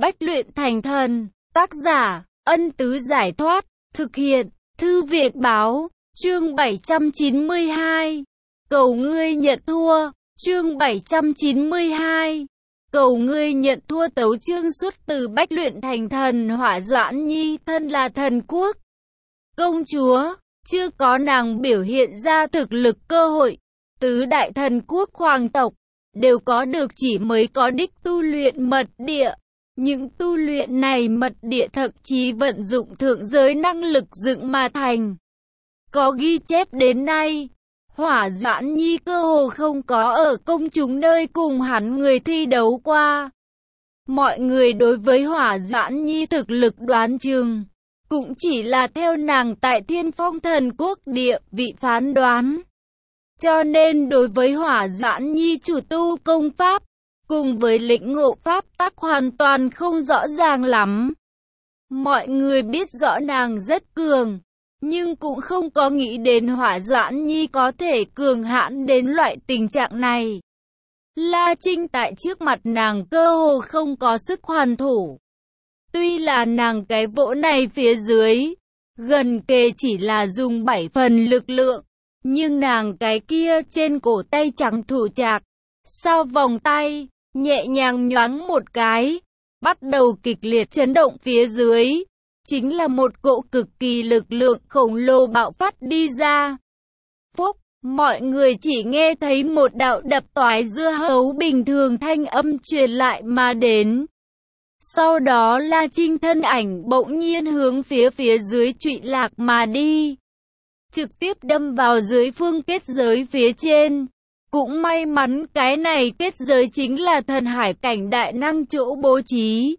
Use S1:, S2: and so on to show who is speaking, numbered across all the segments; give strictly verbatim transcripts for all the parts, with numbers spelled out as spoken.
S1: Bách luyện thành thần. Tác giả, Ân Tứ Giải Thoát. Thực hiện, Thư viện Báo. Chương bảy trăm chín mươi hai. Cầu ngươi nhận thua. Chương bảy trăm chín mươi hai. Cầu ngươi nhận thua. Tấu chương xuất từ Bách luyện thành thần. Hỏa Doãn Nhi thân là thần quốc công chúa, chưa có nàng biểu hiện ra thực lực cơ hội. Tứ đại thần quốc hoàng tộc đều có được chỉ mới có đích tu luyện mật địa. Những tu luyện này mật địa thậm chí vận dụng thượng giới năng lực dựng mà thành. Có ghi chép đến nay, Hỏa Doãn Nhi cơ hồ không có ở công chúng nơi cùng hắn người thi đấu qua. Mọi người đối với Hỏa Doãn Nhi thực lực đoán chừng cũng chỉ là theo nàng tại Thiên Phong Thần Quốc địa vị phán đoán. Cho nên đối với Hỏa Doãn Nhi chủ tu công pháp, cùng với lĩnh ngộ pháp tắc hoàn toàn không rõ ràng lắm. Mọi người biết rõ nàng rất cường, nhưng cũng không có nghĩ đến Hỏa Doãn Nhi có thể cường hãn đến loại tình trạng này. La Trinh tại trước mặt nàng cơ hồ không có sức hoàn thủ. Tuy là nàng cái vỗ này phía dưới, gần kề chỉ là dùng bảy phần lực lượng, nhưng nàng cái kia trên cổ tay trắng thủ trạc, sau vòng tay, nhẹ nhàng nhoáng một cái, bắt đầu kịch liệt chấn động phía dưới, chính là một cỗ cực kỳ lực lượng khổng lồ bạo phát đi ra. Phúc, mọi người chỉ nghe thấy một đạo đập toái dưa hấu bình thường thanh âm truyền lại mà đến. Sau đó La Trinh thân ảnh bỗng nhiên hướng phía phía dưới trụy lạc mà đi, trực tiếp đâm vào dưới phương kết giới phía trên. Cũng may mắn cái này kết giới chính là thần hải cảnh đại năng chỗ bố trí.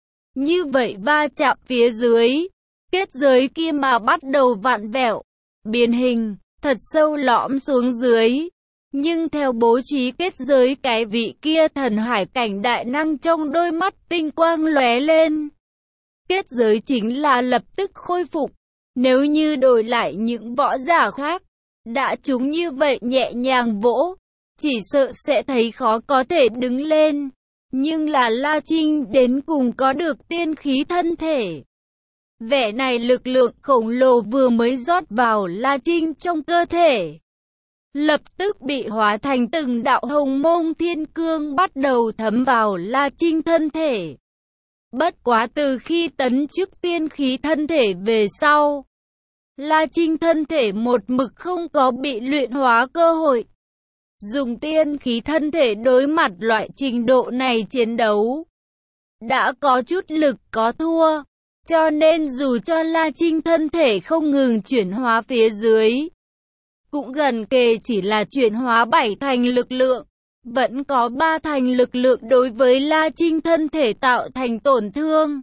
S1: Như vậy va chạm phía dưới, kết giới kia mà bắt đầu vặn vẹo, biến hình, thật sâu lõm xuống dưới. Nhưng theo bố trí kết giới cái vị kia thần hải cảnh đại năng trong đôi mắt tinh quang lóe lên. Kết giới chính là lập tức khôi phục. Nếu như đổi lại những võ giả khác, đã chúng như vậy nhẹ nhàng vỗ, chỉ sợ sẽ thấy khó có thể đứng lên. Nhưng là La Trinh đến cùng có được tiên khí thân thể. Vẻ này lực lượng khổng lồ vừa mới rót vào La Trinh trong cơ thể, lập tức bị hóa thành từng đạo hồng mông thiên cương bắt đầu thấm vào La Trinh thân thể. Bất quá từ khi tấn chức tiên khí thân thể về sau, La Trinh thân thể một mực không có bị luyện hóa cơ hội. Dùng tiên khí thân thể đối mặt loại trình độ này chiến đấu, đã có chút lực có thua. Cho nên dù cho La Trinh thân thể không ngừng chuyển hóa phía dưới, cũng gần kề chỉ là chuyển hóa bảy thành lực lượng, vẫn có ba thành lực lượng đối với La Trinh thân thể tạo thành tổn thương.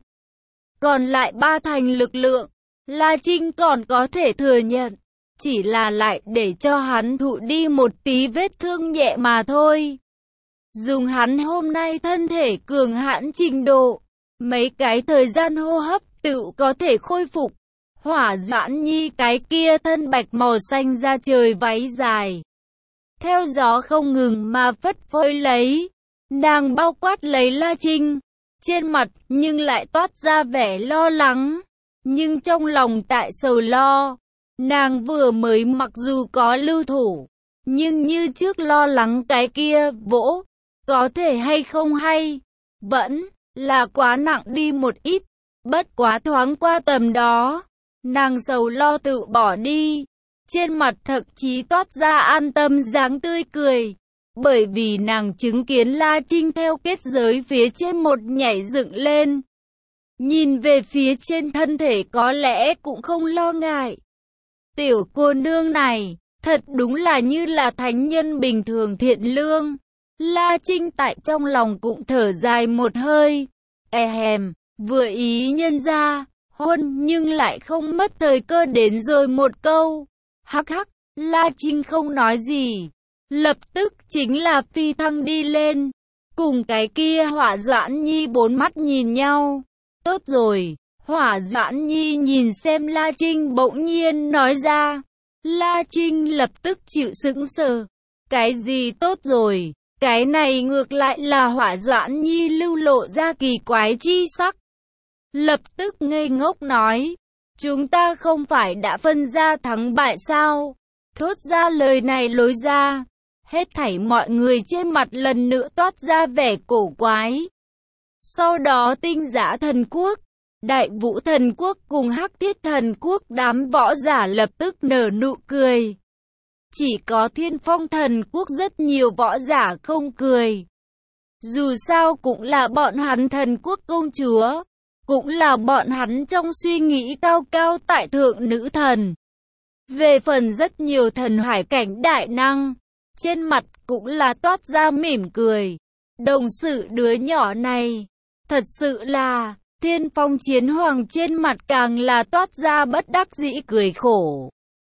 S1: Còn lại ba thành lực lượng, La Trinh còn có thể thừa nhận, chỉ là lại để cho hắn thụ đi một tí vết thương nhẹ mà thôi. Dùng hắn hôm nay thân thể cường hãn trình độ, mấy cái thời gian hô hấp tự có thể khôi phục. Hỏa Doãn Nhi cái kia thân bạch màu xanh da trời váy dài, theo gió không ngừng mà phất phới lấy. Nàng bao quát lấy La Trinh, trên mặt nhưng lại toát ra vẻ lo lắng, nhưng trong lòng tại sầu lo. Nàng vừa mới mặc dù có lưu thủ, nhưng như trước lo lắng cái kia vỗ, có thể hay không hay, vẫn là quá nặng đi một ít. Bất quá thoáng qua tầm đó, nàng sầu lo tự bỏ đi, trên mặt thậm chí toát ra an tâm dáng tươi cười, bởi vì nàng chứng kiến La Trinh theo kết giới phía trên một nhảy dựng lên. Nhìn về phía trên thân thể có lẽ cũng không lo ngại. Tiểu cô nương này, thật đúng là như là thánh nhân bình thường thiện lương. La Trinh tại trong lòng cũng thở dài một hơi. E hèm, vừa ý nhân ra, hôn nhưng lại không mất thời cơ đến rồi một câu. Hắc hắc, La Trinh không nói gì, lập tức chính là phi thăng đi lên. Cùng cái kia Hỏa Doãn Nhi bốn mắt nhìn nhau. Tốt rồi. Hỏa Doãn Nhi nhìn xem La Trinh bỗng nhiên nói ra. La Trinh lập tức chịu sững sờ. Cái gì tốt rồi? Cái này ngược lại là Hỏa Doãn Nhi lưu lộ ra kỳ quái chi sắc. Lập tức ngây ngốc nói, chúng ta không phải đã phân ra thắng bại sao? Thốt ra lời này lối ra, hết thảy mọi người trên mặt lần nữa toát ra vẻ cổ quái. Sau đó Tinh Giã Thần Quốc, Đại Vũ Thần Quốc cùng Hắc Thiết Thần Quốc đám võ giả lập tức nở nụ cười. Chỉ có Thiên Phong Thần Quốc rất nhiều võ giả không cười. Dù sao cũng là bọn hắn thần quốc công chúa, cũng là bọn hắn trong suy nghĩ cao cao tại thượng nữ thần. Về phần rất nhiều thần hải cảnh đại năng, trên mặt cũng là toát ra mỉm cười. Đồng sự đứa nhỏ này, thật sự là, Thiên Phong Chiến Hoàng trên mặt càng là toát ra bất đắc dĩ cười khổ.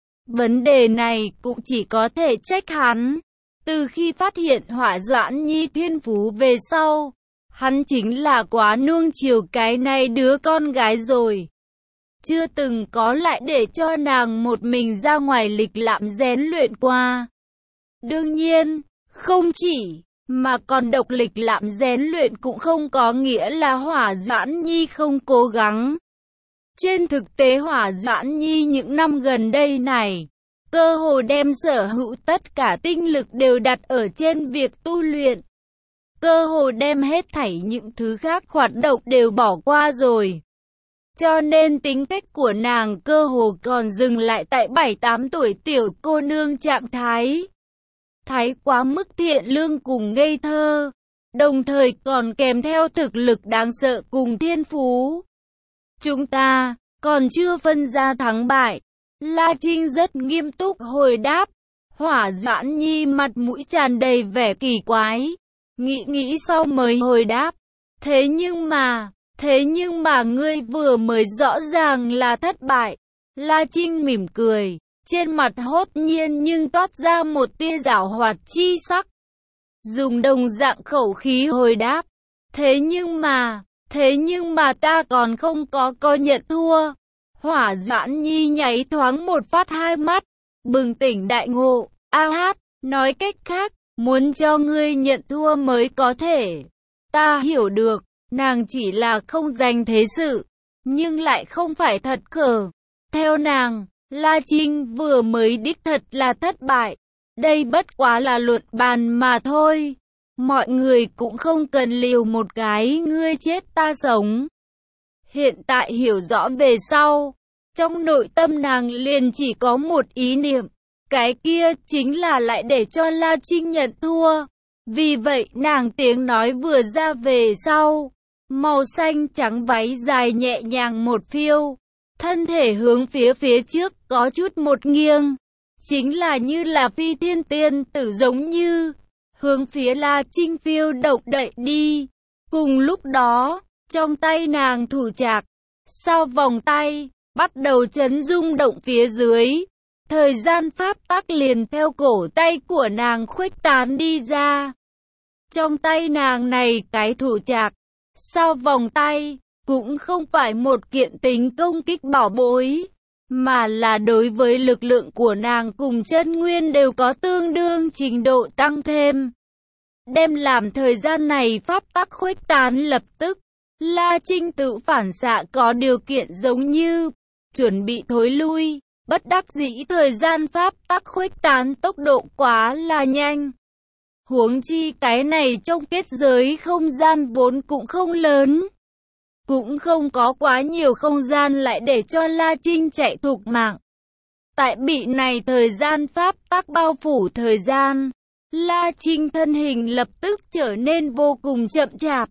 S1: Vấn đề này cũng chỉ có thể trách hắn. Từ khi phát hiện Hỏa Doãn Nhi thiên phú về sau, hắn chính là quá nuông chiều cái này đứa con gái rồi. Chưa từng có lại để cho nàng một mình ra ngoài lịch lãm rèn luyện qua. Đương nhiên, không chỉ, mà còn độc lịch lãm rèn luyện cũng không có nghĩa là Hỏa Doãn Nhi không cố gắng. Trên thực tế Hỏa Doãn Nhi những năm gần đây này, cơ hồ đem sở hữu tất cả tinh lực đều đặt ở trên việc tu luyện. Cơ hồ đem hết thảy những thứ khác hoạt động đều bỏ qua rồi. Cho nên tính cách của nàng cơ hồ còn dừng lại tại bảy tám tuổi tiểu cô nương trạng thái. Thái quá mức thiện lương cùng ngây thơ, đồng thời còn kèm theo thực lực đáng sợ cùng thiên phú. Chúng ta còn chưa phân ra thắng bại. La Trinh rất nghiêm túc hồi đáp. Hỏa Doãn Nhi mặt mũi tràn đầy vẻ kỳ quái, nghĩ nghĩ sau mới hồi đáp. Thế nhưng mà, thế nhưng mà ngươi vừa mới rõ ràng là thất bại. La Trinh mỉm cười, trên mặt hốt nhiên nhưng toát ra một tia giảo hoạt chi sắc. Dùng đồng dạng khẩu khí hồi đáp. Thế nhưng mà, thế nhưng mà ta còn không có coi nhận thua. Hỏa Doãn Nhi nháy thoáng một phát hai mắt, bừng tỉnh đại ngộ. A hát, nói cách khác, muốn cho ngươi nhận thua mới có thể. Ta hiểu được, nàng chỉ là không giành thế sự, nhưng lại không phải thật khờ. Theo nàng, La Trinh vừa mới đích thật là thất bại. Đây bất quá là luận bàn mà thôi. Mọi người cũng không cần liều một cái ngươi chết ta sống. Hiện tại hiểu rõ về sau, trong nội tâm nàng liền chỉ có một ý niệm, cái kia chính là lại để cho La Trinh nhận thua. Vì vậy nàng tiếng nói vừa ra về sau, màu xanh trắng váy dài nhẹ nhàng một phiêu, thân thể hướng phía phía trước có chút một nghiêng, chính là như là phi thiên tiên tử giống như, hướng phía La Trinh phiêu động đậy đi. Cùng lúc đó, trong tay nàng thủ trạc, sau vòng tay, bắt đầu chấn rung động phía dưới. Thời gian pháp tắc liền theo cổ tay của nàng khuếch tán đi ra. Trong tay nàng này cái thủ trạc, sau vòng tay, cũng không phải một kiện tính công kích bảo bối, mà là đối với lực lượng của nàng cùng chân nguyên đều có tương đương trình độ tăng thêm. Đem làm thời gian này pháp tắc khuếch tán lập tức, La Trinh tự phản xạ có điều kiện giống như chuẩn bị thối lui, bất đắc dĩ thời gian pháp tắc khuếch tán tốc độ quá là nhanh. Huống chi cái này trong kết giới không gian vốn cũng không lớn, cũng không có quá nhiều không gian lại để cho La Trinh chạy thục mạng. Tại bị này thời gian pháp tắc bao phủ thời gian, La Trinh thân hình lập tức trở nên vô cùng chậm chạp.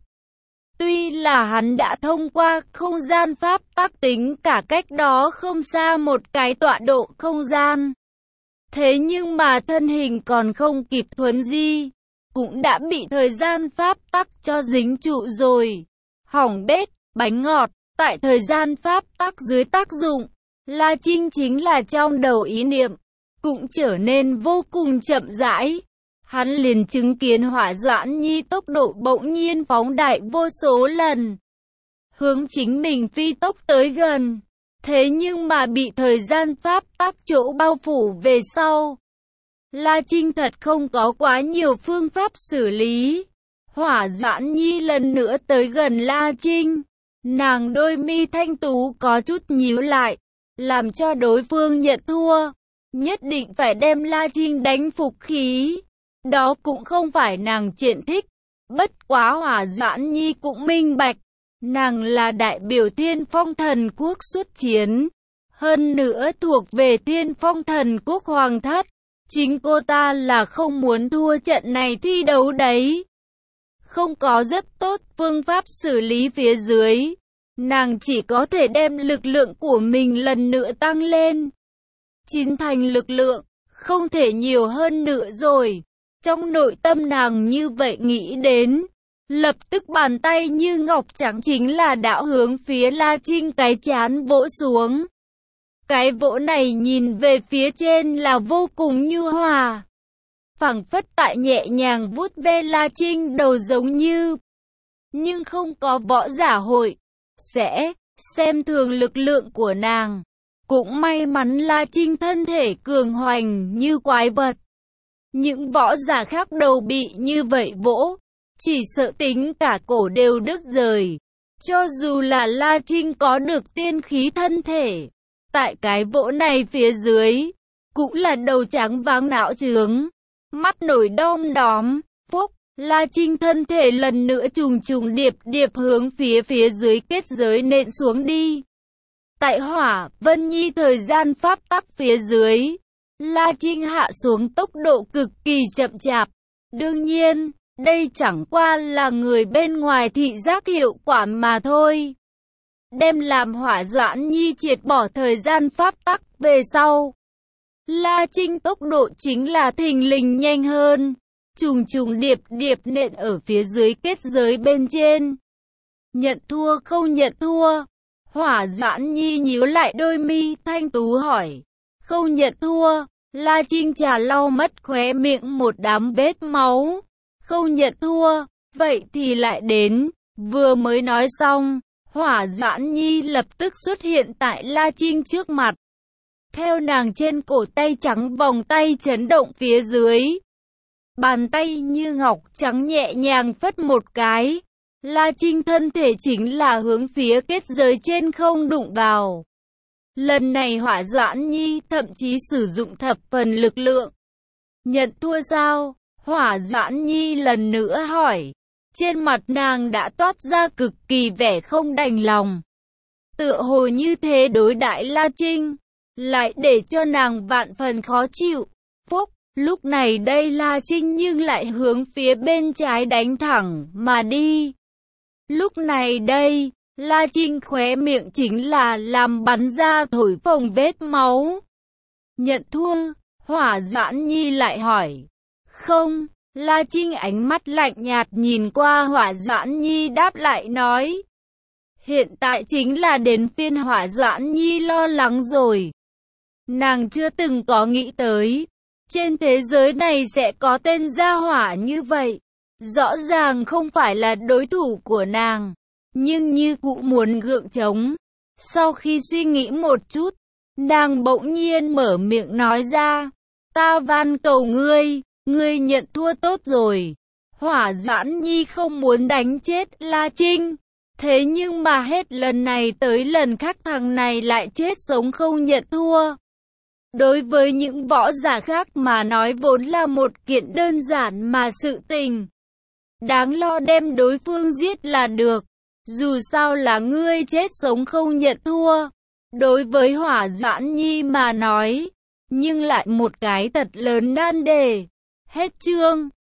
S1: Tuy là hắn đã thông qua không gian pháp tắc tính cả cách đó không xa một cái tọa độ không gian. Thế nhưng mà thân hình còn không kịp thuấn di, cũng đã bị thời gian pháp tắc cho dính trụ rồi. Hỏng bét, bánh ngọt, tại thời gian pháp tắc dưới tác dụng, La Trinh chính là trong đầu ý niệm, cũng trở nên vô cùng chậm rãi. Hắn liền chứng kiến Hỏa Doãn Nhi tốc độ bỗng nhiên phóng đại vô số lần, hướng chính mình phi tốc tới gần. Thế nhưng mà bị thời gian pháp tắc chỗ bao phủ về sau, La Trinh thật không có quá nhiều phương pháp xử lý. Hỏa Doãn Nhi lần nữa tới gần La Trinh. Nàng đôi mi thanh tú có chút nhíu lại, làm cho đối phương nhận thua. Nhất định phải đem La Trinh đánh phục khí. Đó cũng không phải nàng chuyện thích. Bất quá Hỏa Doãn Nhi cũng minh bạch. Nàng là đại biểu Thiên Phong Thần Quốc xuất chiến. Hơn nữa thuộc về Thiên Phong Thần Quốc Hoàng thất. Chính cô ta là không muốn thua trận này thi đấu đấy. Không có rất tốt phương pháp xử lý phía dưới. Nàng chỉ có thể đem lực lượng của mình lần nữa tăng lên. Chín thành lực lượng, không thể nhiều hơn nữa rồi. Trong nội tâm nàng như vậy nghĩ đến. Lập tức bàn tay như ngọc trắng chính là đã hướng phía La Trinh cái chán vỗ xuống. Cái vỗ này nhìn về phía trên là vô cùng nhu hòa. Phảng phất tại nhẹ nhàng vuốt ve La Trinh đầu giống như. Nhưng không có võ giả hội sẽ xem thường lực lượng của nàng. Cũng may mắn La Trinh thân thể cường hoành như quái vật. Những võ giả khác đầu bị như vậy vỗ, chỉ sợ tính cả cổ đều đứt rời. Cho dù là La Trinh có được tiên khí thân thể, tại cái vỗ này phía dưới, cũng là đầu trắng váng não trướng, mắt nổi đom đóm. Phúc, La Trinh thân thể lần nữa trùng trùng điệp điệp hướng phía phía dưới kết giới nện xuống đi. Tại Hỏa Vân Nhi thời gian pháp tắc phía dưới, La Trinh hạ xuống tốc độ cực kỳ chậm chạp. Đương nhiên, đây chẳng qua là người bên ngoài thị giác hiệu quả mà thôi. Đem làm Hỏa Doãn Nhi triệt bỏ thời gian pháp tắc về sau. La Trinh tốc độ chính là thình lình nhanh hơn. Trùng trùng điệp điệp nện ở phía dưới kết giới bên trên. Nhận thua không nhận thua? Hỏa Doãn Nhi nhíu lại đôi mi thanh tú hỏi. Không nhận thua. La Trinh trà lau mất khóe miệng một đám vết máu. Không nhận thua. Vậy thì lại đến. Vừa mới nói xong, Hỏa Doãn Nhi lập tức xuất hiện tại La Trinh trước mặt. Theo nàng trên cổ tay trắng vòng tay chấn động phía dưới. Bàn tay như ngọc trắng nhẹ nhàng phất một cái. La Trinh thân thể chính là hướng phía kết giới trên không đụng vào. Lần này Hỏa Doãn Nhi thậm chí sử dụng thập phần lực lượng. Nhận thua sao? Hỏa Doãn Nhi lần nữa hỏi. Trên mặt nàng đã toát ra cực kỳ vẻ không đành lòng. Tựa hồ như thế đối đãi La Trinh, lại để cho nàng vạn phần khó chịu. Phúc, lúc này đây La Trinh nhưng lại hướng phía bên trái đánh thẳng mà đi. Lúc này đây, La Trinh khóe miệng chính là làm bắn ra thổi phồng vết máu. Nhận thua, Hỏa Doãn Nhi lại hỏi. Không, La Trinh ánh mắt lạnh nhạt nhìn qua Hỏa Doãn Nhi đáp lại nói. Hiện tại chính là đến phiên Hỏa Doãn Nhi lo lắng rồi. Nàng chưa từng có nghĩ tới, trên thế giới này sẽ có tên gia hỏa như vậy. Rõ ràng không phải là đối thủ của nàng, nhưng như cụ muốn gượng chống. Sau khi suy nghĩ một chút, nàng bỗng nhiên mở miệng nói ra. Ta van cầu ngươi, ngươi nhận thua tốt rồi. Hỏa Doãn Nhi không muốn đánh chết La Trinh. Thế nhưng mà hết lần này tới lần khác thằng này lại chết sống không nhận thua. Đối với những võ giả khác mà nói vốn là một kiện đơn giản mà sự tình. Đáng lo đem đối phương giết là được. Dù sao là ngươi chết sống không nhận thua. Đối với Hỏa Doãn Nhi mà nói, nhưng lại một cái thật lớn nan đề. Hết chương.